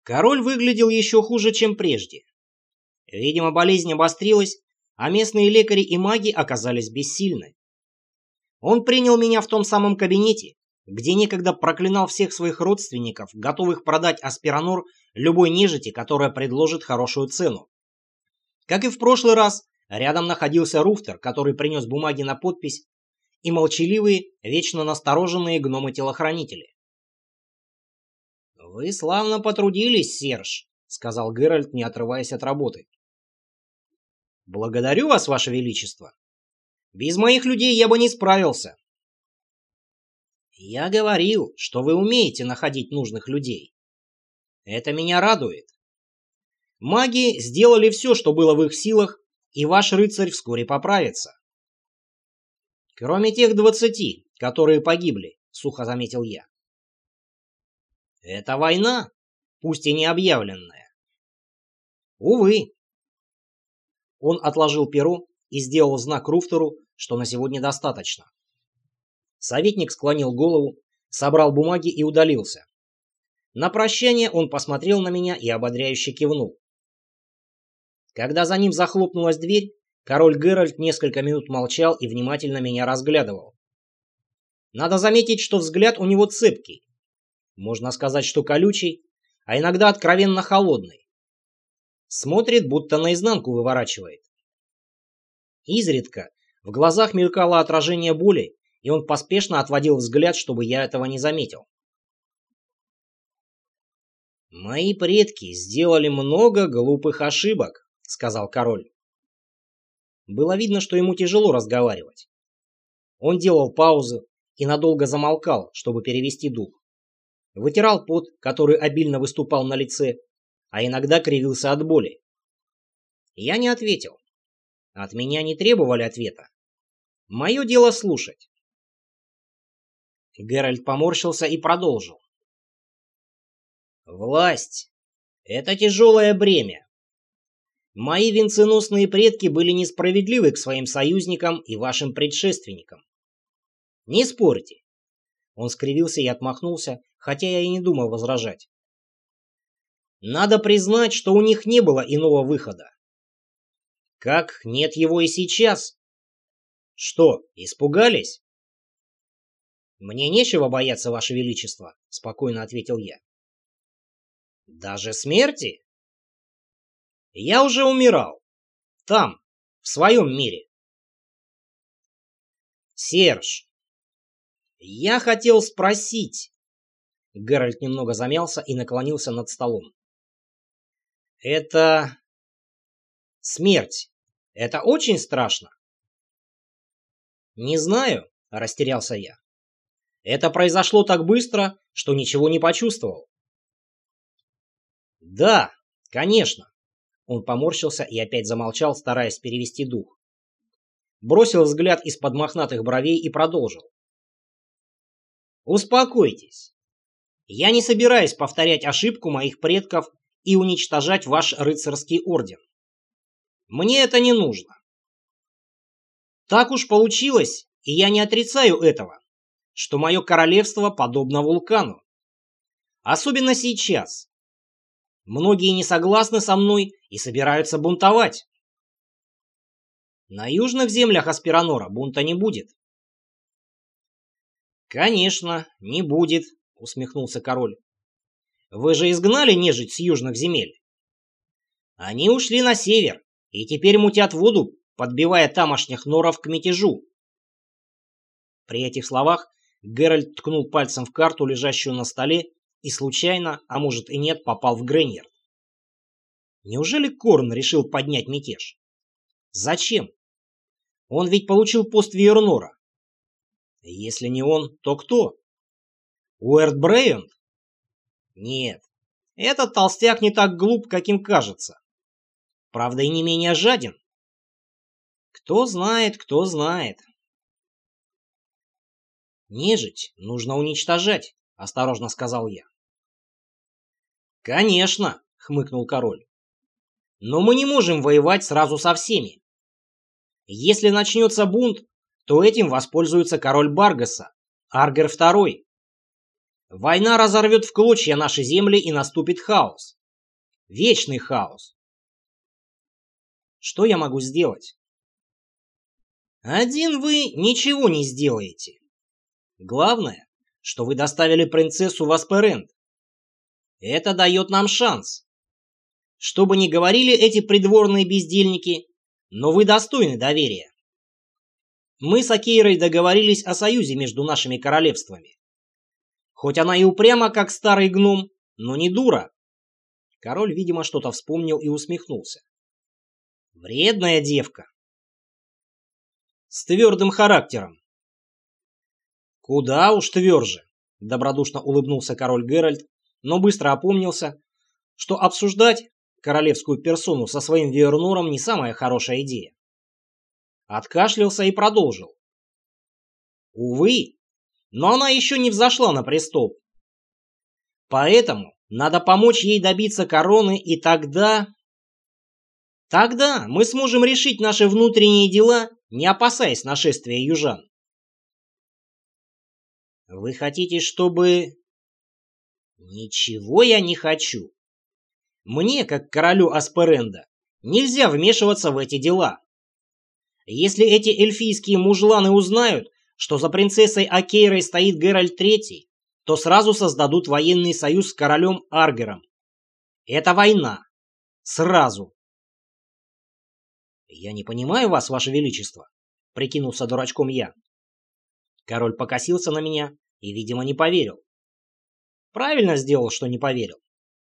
Король выглядел еще хуже, чем прежде. Видимо, болезнь обострилась, а местные лекари и маги оказались бессильны. Он принял меня в том самом кабинете, где некогда проклинал всех своих родственников, готовых продать Аспиранор любой нежити, которая предложит хорошую цену. Как и в прошлый раз, рядом находился Руфтер, который принес бумаги на подпись, и молчаливые, вечно настороженные гномы-телохранители. «Вы славно потрудились, Серж», — сказал Геральт, не отрываясь от работы. «Благодарю вас, Ваше Величество. Без моих людей я бы не справился». «Я говорил, что вы умеете находить нужных людей. Это меня радует. Маги сделали все, что было в их силах, и ваш рыцарь вскоре поправится. Кроме тех 20, которые погибли», — сухо заметил я. «Это война, пусть и не объявленная». «Увы». Он отложил перо и сделал знак Руфтеру, что на сегодня достаточно. Советник склонил голову, собрал бумаги и удалился. На прощание он посмотрел на меня и ободряюще кивнул. Когда за ним захлопнулась дверь, король Геральт несколько минут молчал и внимательно меня разглядывал. Надо заметить, что взгляд у него цепкий. Можно сказать, что колючий, а иногда откровенно холодный. Смотрит, будто наизнанку выворачивает. Изредка в глазах мелькало отражение боли, и он поспешно отводил взгляд, чтобы я этого не заметил. «Мои предки сделали много глупых ошибок», — сказал король. Было видно, что ему тяжело разговаривать. Он делал паузу и надолго замолкал, чтобы перевести дух. Вытирал пот, который обильно выступал на лице, а иногда кривился от боли. Я не ответил. От меня не требовали ответа. Мое дело слушать. Геральт поморщился и продолжил. «Власть — это тяжелое бремя. Мои венценосные предки были несправедливы к своим союзникам и вашим предшественникам. Не спорьте». Он скривился и отмахнулся, хотя я и не думал возражать. «Надо признать, что у них не было иного выхода. Как нет его и сейчас. Что, испугались?» «Мне нечего бояться, Ваше Величество», — спокойно ответил я. «Даже смерти?» «Я уже умирал. Там, в своем мире». «Серж, я хотел спросить...» Геральт немного замялся и наклонился над столом. «Это... смерть. Это очень страшно?» «Не знаю», — растерялся я. «Это произошло так быстро, что ничего не почувствовал». «Да, конечно». Он поморщился и опять замолчал, стараясь перевести дух. Бросил взгляд из-под мохнатых бровей и продолжил. «Успокойтесь. Я не собираюсь повторять ошибку моих предков и уничтожать ваш рыцарский орден. Мне это не нужно. Так уж получилось, и я не отрицаю этого, что мое королевство подобно вулкану. Особенно сейчас. Многие не согласны со мной и собираются бунтовать. На южных землях Аспиранора бунта не будет». «Конечно, не будет», — усмехнулся король. «Вы же изгнали нежить с южных земель. Они ушли на север и теперь мутят воду, подбивая тамошних норов к мятежу». При этих словах Геральт ткнул пальцем в карту, лежащую на столе, и случайно, а может и нет, попал в Грейньярд. Неужели Корн решил поднять мятеж? Зачем? Он ведь получил пост Виернора. Если не он, то кто? Уэрт Брейанд? Нет, этот толстяк не так глуп, каким кажется. Правда, и не менее жаден. Кто знает, кто знает. «Нежить нужно уничтожать», — осторожно сказал я. «Конечно», — хмыкнул король. «Но мы не можем воевать сразу со всеми. Если начнется бунт, то этим воспользуется король Баргаса, Аргер II. Война разорвет в клочья наши земли и наступит хаос. Вечный хаос. Что я могу сделать? Один вы ничего не сделаете. Главное, что вы доставили принцессу в Асперенд. Это дает нам шанс. Что бы ни говорили эти придворные бездельники, но вы достойны доверия. Мы с Акейрой договорились о союзе между нашими королевствами. Хоть она и упряма, как старый гном, но не дура. Король, видимо, что-то вспомнил и усмехнулся. Вредная девка. С твердым характером. Куда уж тверже, добродушно улыбнулся король Геральт, но быстро опомнился, что обсуждать королевскую персону со своим Виернуром не самая хорошая идея. Откашлялся и продолжил. Увы, но она еще не взошла на престол. Поэтому надо помочь ей добиться короны, и тогда мы сможем решить наши внутренние дела, не опасаясь нашествия южан. Вы хотите, чтобы... Ничего я не хочу. Мне, как королю Асперенда, нельзя вмешиваться в эти дела. Если эти эльфийские мужланы узнают, что за принцессой Акейрой стоит Геральт III, то сразу создадут военный союз с королем Аргером. Это война. Сразу. Я не понимаю вас, ваше величество, прикинулся дурачком я. Король покосился на меня и, видимо, не поверил. Правильно сделал, что не поверил.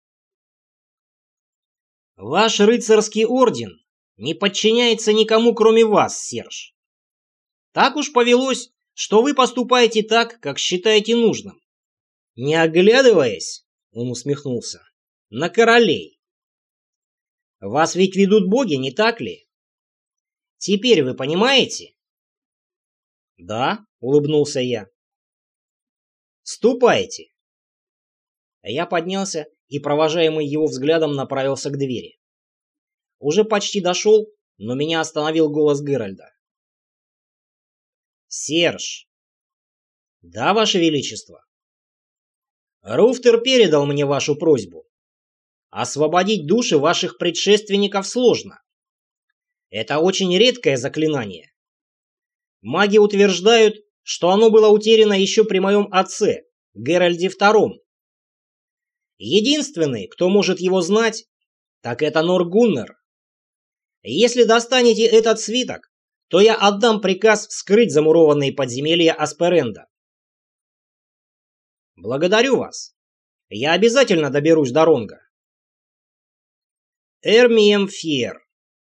Ваш рыцарский орден не подчиняется никому, кроме вас, Серж. Так уж повелось, что вы поступаете так, как считаете нужным. Не оглядываясь, он усмехнулся, на королей. Вас ведь ведут боги, не так ли? Теперь вы понимаете? Да, улыбнулся я. Ступайте. Я поднялся и, провожаемый его взглядом, направился к двери. Уже почти дошел, но меня остановил голос Геральда. Серж. Да, ваше величество. Руфтер передал мне вашу просьбу. Освободить души ваших предшественников сложно. Это очень редкое заклинание. Маги утверждают, что оно было утеряно еще при моем отце, Геральде II. Единственный, кто может его знать, так это Норгуннер. Если достанете этот свиток, то я отдам приказ вскрыть замурованные подземелья Асперенда. Благодарю вас. Я обязательно доберусь до Ронга. Эрмием Фьер.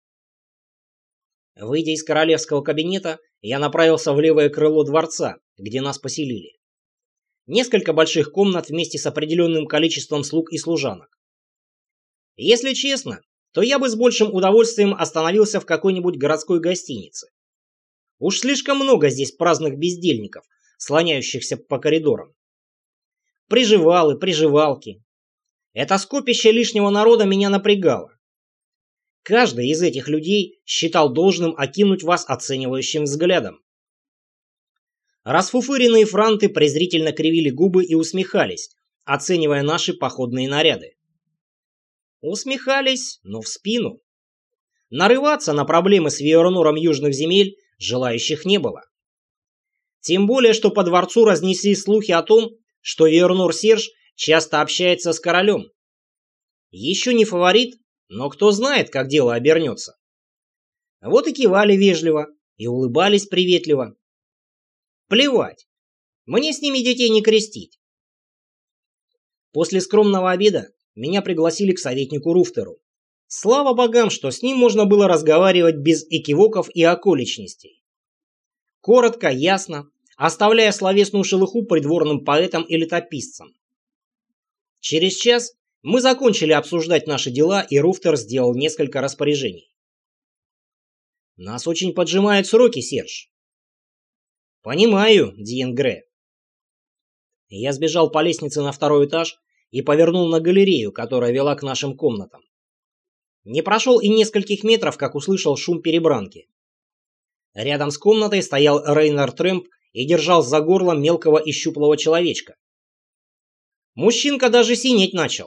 Выйдя из королевского кабинета, я направился в левое крыло дворца, где нас поселили. Несколько больших комнат вместе с определенным количеством слуг и служанок. Если честно, то я бы с большим удовольствием остановился в какой-нибудь городской гостинице. Уж слишком много здесь праздных бездельников, слоняющихся по коридорам. Приживалы, приживалки. Это скопище лишнего народа меня напрягало. Каждый из этих людей считал должным окинуть вас оценивающим взглядом. Расфуфыренные франты презрительно кривили губы и усмехались, оценивая наши походные наряды. Усмехались, но в спину. Нарываться на проблемы с Виернуром южных земель желающих не было. Тем более, что по дворцу разнесли слухи о том, что Виернур Серж часто общается с королем. Еще не фаворит, но кто знает, как дело обернется. Вот и кивали вежливо, и улыбались приветливо. Плевать, мне с ними детей не крестить. После скромного обеда меня пригласили к советнику Руфтеру. Слава богам, что с ним можно было разговаривать без экивоков и околичностей. Коротко, ясно, оставляя словесную шелуху придворным поэтам и летописцам. Через час мы закончили обсуждать наши дела, и Руфтер сделал несколько распоряжений. Нас очень поджимают сроки, Серж. Понимаю, Диен Гре. Я сбежал по лестнице на второй этаж и повернул на галерею, которая вела к нашим комнатам. Не прошел и нескольких метров, как услышал шум перебранки. Рядом с комнатой стоял Рейнар Трэмп и держал за горло мелкого и щуплого человечка. Мужчинка даже синеть начал.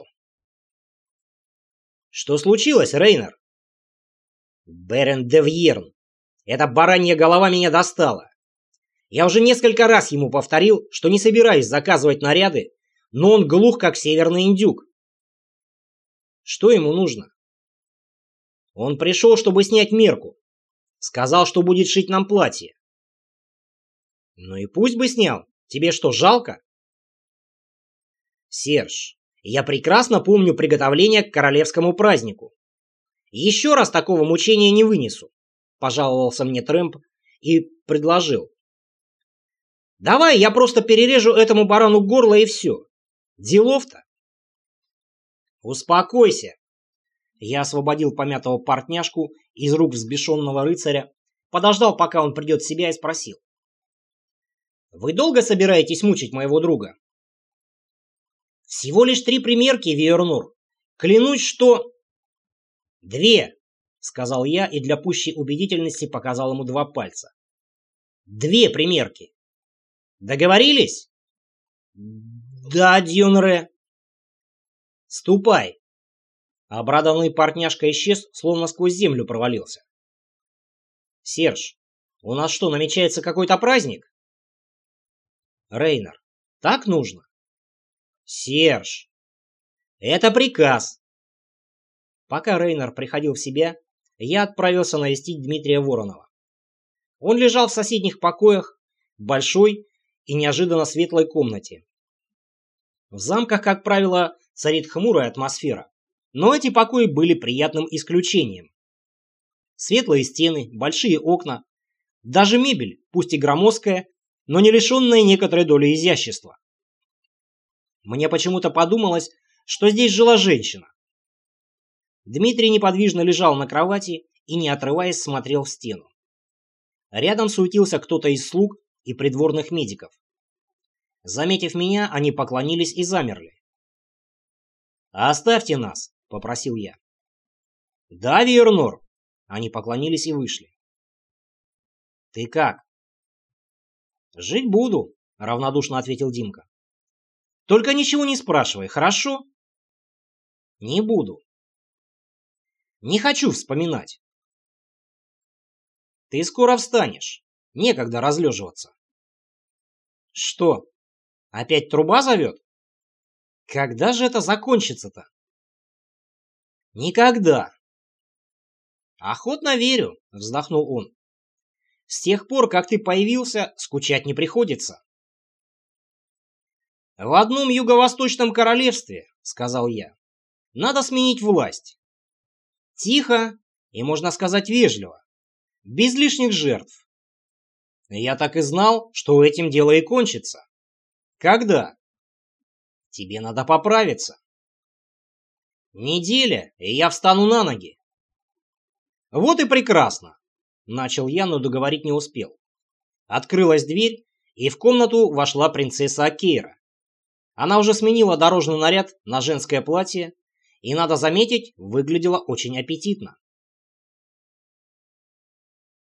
Что случилось, Рейнер? Берен де Вьерн. Эта баранья голова меня достала. Я уже несколько раз ему повторил, что не собираюсь заказывать наряды, но он глух, как северный индюк. Что ему нужно? Он пришел, чтобы снять мерку. Сказал, что будет шить нам платье. Ну и пусть бы снял. Тебе что, жалко? Серж, я прекрасно помню приготовление к королевскому празднику. Еще раз такого мучения не вынесу, пожаловался мне Трэмп и предложил. Давай я просто перережу этому барану горло и все. Делов-то. Успокойся. Я освободил помятого портняшку из рук взбешенного рыцаря, подождал, пока он придет в себя, и спросил. Вы долго собираетесь мучить моего друга? Всего лишь 3 примерки, Виернур. Клянусь, что... 2, сказал я и для пущей убедительности показал ему 2 пальца. 2 примерки. Договорились? Да, Дьюнре. Ступай. Обрадованный портняшка исчез, словно сквозь землю провалился. Серж, у нас что, намечается какой-то праздник? Рейнер, так нужно? Серж, это приказ. Пока Рейнер приходил в себя, я отправился навестить Дмитрия Воронова. Он лежал в соседних покоях, в большой и неожиданно светлой комнате. В замках, как правило, царит хмурая атмосфера, но эти покои были приятным исключением. Светлые стены, большие окна, даже мебель, пусть и громоздкая, но не лишенная некоторой доли изящества. Мне почему-то подумалось, что здесь жила женщина. Дмитрий неподвижно лежал на кровати и, не отрываясь, смотрел в стену. Рядом суетился кто-то из слуг и придворных медиков. Заметив меня, они поклонились и замерли. «Оставьте нас», — попросил я. «Да, Виернур», — они поклонились и вышли. «Ты как?» «Жить буду», — равнодушно ответил Димка. «Только ничего не спрашивай, хорошо?» «Не буду». «Не хочу вспоминать». «Ты скоро встанешь. Некогда разлеживаться». «Что, опять труба зовет? Когда же это закончится-то?» «Никогда». «Охотно верю», — вздохнул он. «С тех пор, как ты появился, скучать не приходится». «В одном юго-восточном королевстве, — сказал я, — надо сменить власть. Тихо и, можно сказать, вежливо, без лишних жертв. Я так и знал, что этим дело и кончится. Когда? Тебе надо поправиться. Неделя, и я встану на ноги». «Вот и прекрасно!» — начал я, но договорить не успел. Открылась дверь, и в комнату вошла принцесса Акейра. Она уже сменила дорожный наряд на женское платье и, надо заметить, выглядела очень аппетитно.